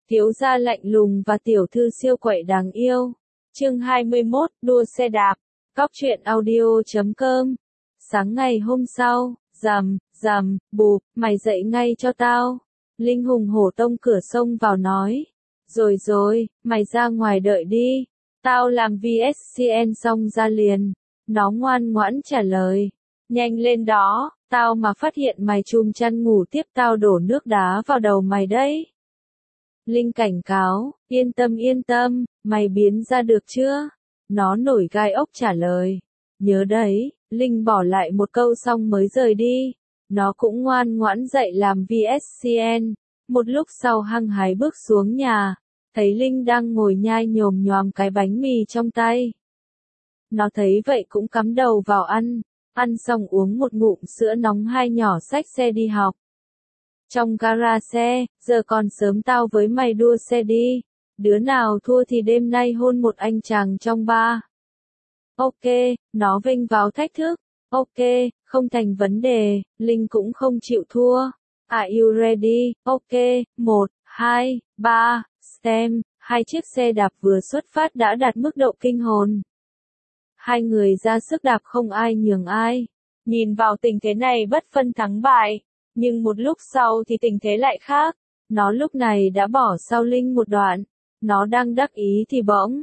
Thiếu gia lạnh lùng và tiểu thư siêu quậy đáng yêu. Chương 21, đua xe đạp. Cóc truyện audio.com. Sáng ngày hôm sau, rầm, bụp, mày dậy ngay cho tao. Linh hùng hổ tông cửa xông vào nói. Rồi, mày ra ngoài đợi đi. Tao làm VSCN xong ra liền. Nó ngoan ngoãn trả lời. Nhanh lên đó, tao mà phát hiện mày chùm chăn ngủ tiếp tao đổ nước đá vào đầu mày đấy. Linh cảnh cáo, yên tâm, mày biến ra được chưa? Nó nổi gai ốc trả lời. Nhớ đấy, Linh bỏ lại một câu xong mới rời đi. Nó cũng ngoan ngoãn dậy làm VSCN. Một lúc sau hăng hái bước xuống nhà, thấy Linh đang ngồi nhai nhồm nhoàm cái bánh mì trong tay. Nó thấy vậy cũng cắm đầu vào ăn xong uống một ngụm sữa nóng hai nhỏ xách xe đi học. Trong gara xe, giờ còn sớm tao với mày đua xe đi. Đứa nào thua thì đêm nay hôn một anh chàng trong bar. Ok, nó vênh vào thách thức. Ok, không thành vấn đề, Linh cũng không chịu thua. Are you ready? Ok, 1, 2, 3, STEM, hai chiếc xe đạp vừa xuất phát đã đạt mức độ kinh hồn. Hai người ra sức đạp không ai nhường ai. Nhìn vào tình thế này bất phân thắng bại. Nhưng một lúc sau thì tình thế lại khác. Nó lúc này đã bỏ sau Linh một đoạn. Nó đang đắc ý thì bỗng.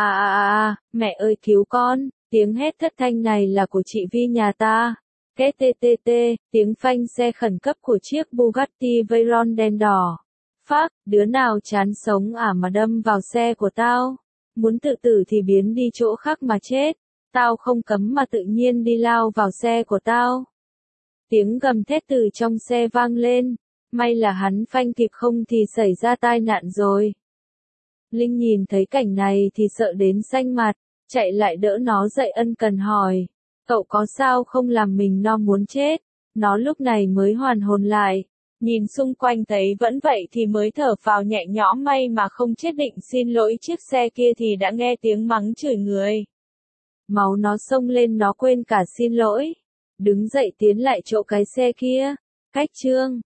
Mẹ ơi cứu con. Tiếng hét thất thanh này là của chị Vi nhà ta. TTT, tiếng phanh xe khẩn cấp của chiếc Bugatti Veyron đen đỏ. Phác, đứa nào chán sống mà đâm vào xe của tao. Muốn tự tử thì biến đi chỗ khác mà chết. Tao không cấm mà tự nhiên đi lao vào xe của tao. Tiếng gầm thét từ trong xe vang lên. May là hắn phanh kịp không thì xảy ra tai nạn rồi. Linh nhìn thấy cảnh này thì sợ đến xanh mặt. Chạy lại đỡ nó dậy ân cần hỏi. Cậu có sao không làm mình no muốn chết? Nó lúc này mới hoàn hồn lại. Nhìn xung quanh thấy vẫn vậy thì mới thở phào nhẹ nhõm, may mà không chết. Định xin lỗi chiếc xe kia thì đã nghe tiếng mắng chửi người. Máu nó xông lên, nó quên cả xin lỗi. Đứng dậy tiến lại chỗ cái xe kia. Cách chương.